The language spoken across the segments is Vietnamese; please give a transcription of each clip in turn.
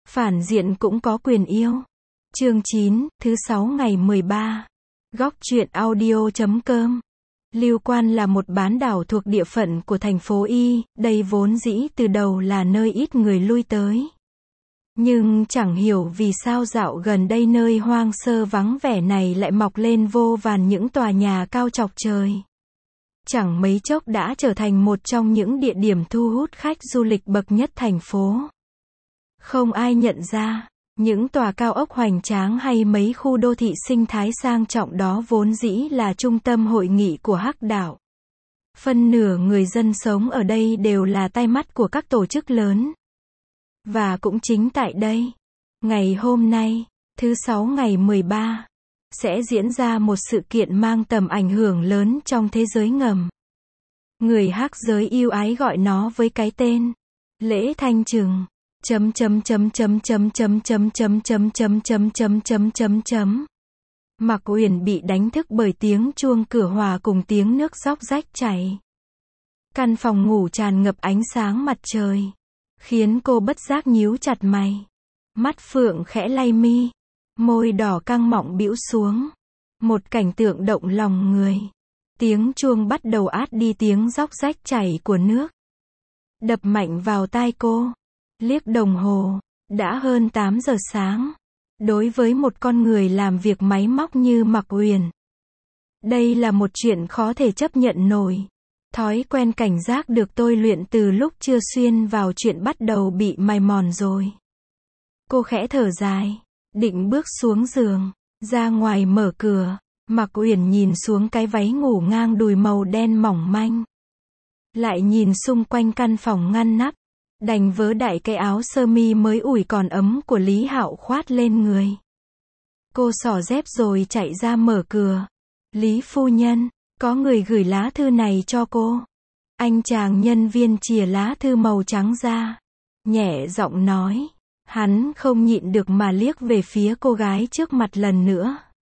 Phản diện cũng có quyền yêu. Chương 9, thứ 6 ngày 13. Góc truyện audio.com. Lưu Quan là một bán đảo thuộc địa phận của thành phố Y, đây vốn dĩ từ đầu là nơi ít người lui tới. Nhưng chẳng hiểu vì sao dạo gần đây nơi hoang sơ vắng vẻ này lại mọc lên vô vàn những tòa nhà cao chọc trời. Chẳng mấy chốc đã trở thành một trong những địa điểm thu hút khách du lịch bậc nhất thành phố. Không ai nhận ra, những tòa cao ốc hoành tráng hay mấy khu đô thị sinh thái sang trọng đó vốn dĩ là trung tâm hội nghị của Hắc đảo. Phân nửa người dân sống ở đây đều là tai mắt của các tổ chức lớn. Và cũng chính tại đây, ngày hôm nay, thứ 6 ngày 13, sẽ diễn ra một sự kiện mang tầm ảnh hưởng lớn trong thế giới ngầm. Người Hắc giới yêu ái gọi nó với cái tên lễ thanh trừng. Mạc Uyển bị đánh thức bởi tiếng chuông cửa hòa cùng tiếng nước róc rách chảy. Căn phòng ngủ tràn ngập ánh sáng mặt trời, khiến cô bất giác nhíu chặt mày. Mắt phượng khẽ lay mi, môi đỏ căng mọng bĩu xuống. Một cảnh tượng động lòng người. Tiếng chuông bắt đầu át đi tiếng róc rách chảy của nước. Đập mạnh vào tai cô. Liếc đồng hồ, đã hơn 8 giờ sáng. Đối với một con người làm việc máy móc như Mạc Uyển, đây là một chuyện khó thể chấp nhận nổi. Thói quen cảnh giác được tôi luyện từ lúc chưa xuyên vào chuyện bắt đầu bị mài mòn rồi. Cô khẽ thở dài, định bước xuống giường, ra ngoài mở cửa. Mạc Uyển nhìn xuống cái váy ngủ ngang đùi màu đen mỏng manh. Lại nhìn xung quanh căn phòng ngăn nắp. Đành vớ đại cái áo sơ mi mới ủi còn ấm của Lý Hạo khoát lên người. Cô xỏ dép rồi chạy ra mở cửa. Lý phu nhân, có người gửi lá thư này cho cô. Anh chàng nhân viên chìa lá thư màu trắng ra. Nhẹ giọng nói. Hắn không nhịn được mà liếc về phía cô gái trước mặt lần nữa.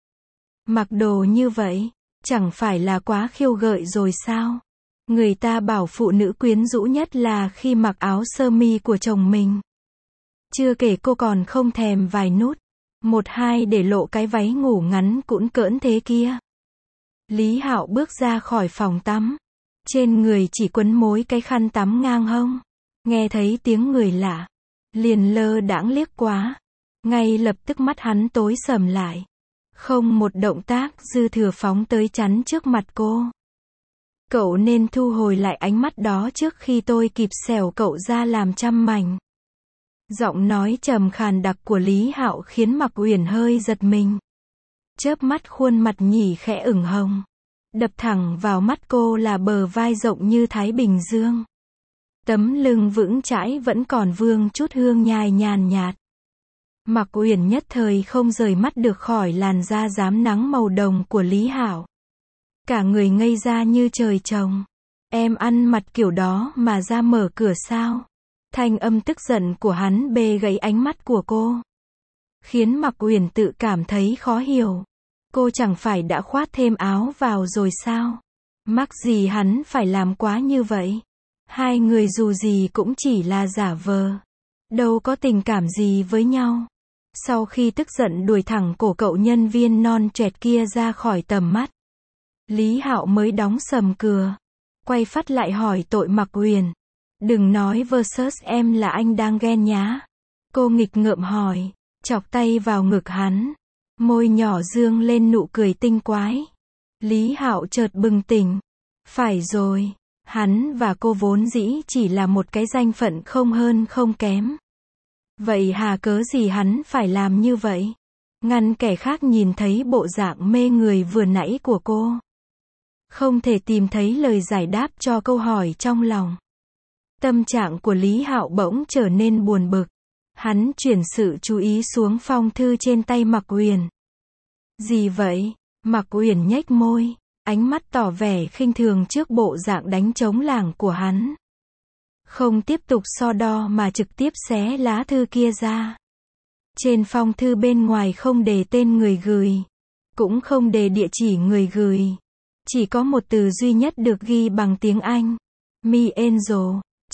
Mặc đồ như vậy, chẳng phải là quá khiêu gợi rồi sao? Người ta bảo phụ nữ quyến rũ nhất là khi mặc áo sơ mi của chồng mình. Chưa kể cô còn không thèm vài nút, một hai để lộ cái váy ngủ ngắn cũn cỡn thế kia. Lý Hạo bước ra khỏi phòng tắm. Trên người chỉ quấn mối cái khăn tắm ngang hông. Nghe thấy tiếng người lạ, liền lơ đãng liếc qua. Ngay lập tức mắt hắn tối sầm lại. Không một động tác dư thừa phóng tới chắn trước mặt cô. Cậu nên thu hồi lại ánh mắt đó trước khi tôi kịp xẻo cậu ra làm trăm mảnh. Giọng nói trầm khàn đặc của Lý Hạo khiến Mạc Uyển hơi giật mình. Chớp mắt khuôn mặt nhỉ khẽ ửng hồng. Đập thẳng vào mắt cô là bờ vai rộng như Thái Bình Dương. Tấm lưng vững chãi vẫn còn vương chút hương nhài nhàn nhạt. Mạc Uyển nhất thời không rời mắt được khỏi làn da rám nắng màu đồng của Lý Hạo. Cả người ngây ra như trời trồng. Em ăn mặc kiểu đó mà ra mở cửa sao? Thanh âm tức giận của hắn bê gãy ánh mắt của cô. Khiến Mạc Uyển tự cảm thấy khó hiểu. Cô chẳng phải đã khoác thêm áo vào rồi sao? Mắc gì hắn phải làm quá như vậy? Hai người dù gì cũng chỉ là giả vờ. Đâu có tình cảm gì với nhau. Sau khi tức giận đuổi thẳng cổ cậu nhân viên non choẹt kia ra khỏi tầm mắt, Lý Hạo mới đóng sầm cửa. Quay phát lại hỏi tội Mạc Uyển. Đừng nói versus em là anh đang ghen nhá. Cô nghịch ngợm hỏi, chọc tay vào ngực hắn. Môi nhỏ dương lên nụ cười tinh quái. Lý Hạo chợt bừng tỉnh. Phải rồi, hắn và cô vốn dĩ chỉ là một cái danh phận không hơn không kém. Vậy hà cớ gì hắn phải làm như vậy? Ngăn kẻ khác nhìn thấy bộ dạng mê người vừa nãy của cô. Không thể tìm thấy lời giải đáp cho câu hỏi trong lòng. Tâm trạng của Lý Hạo bỗng trở nên buồn bực. Hắn chuyển sự chú ý xuống phong thư trên tay Mạc Uyển. Gì vậy? Mạc Uyển nhếch môi, ánh mắt tỏ vẻ khinh thường trước bộ dạng đánh trống lảng của hắn. Không tiếp tục so đo mà trực tiếp xé lá thư kia ra. Trên phong thư bên ngoài không đề tên người gửi, cũng không đề địa chỉ người gửi. Chỉ có một từ duy nhất được ghi bằng tiếng Anh. Me Angel.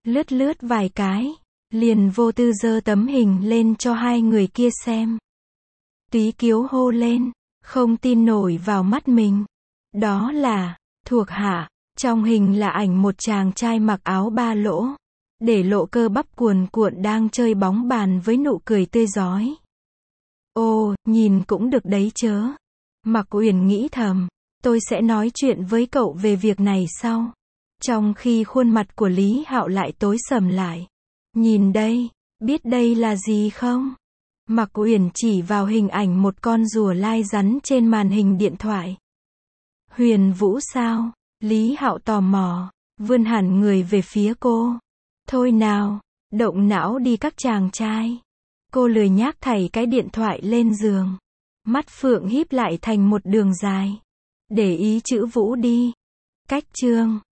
Lướt lướt vài cái, liền vô tư giơ tấm hình lên cho hai người kia xem. Túy Kiếu hô lên, không tin nổi vào mắt mình. Đó là, thuộc hạ, trong hình là ảnh một chàng trai mặc áo ba lỗ, để lộ cơ bắp cuồn cuộn đang chơi bóng bàn với nụ cười tươi rói. Ồ, nhìn cũng được đấy chớ. Mạc Uyển nghĩ thầm, tôi sẽ nói chuyện với cậu về việc này sau. Trong khi khuôn mặt của Lý Hạo lại tối sầm lại. Nhìn đây, biết đây là gì không? Mạc Uyển chỉ vào hình ảnh một con rùa lai rắn trên màn hình điện thoại. Huyền Vũ sao? Lý Hạo tò mò, vươn hẳn người về phía cô. Thôi nào, động não đi các chàng trai. Cô lười nhác thảy cái điện thoại lên giường. Mắt phượng híp lại thành một đường dài. Để ý chữ Vũ đi. Cách chương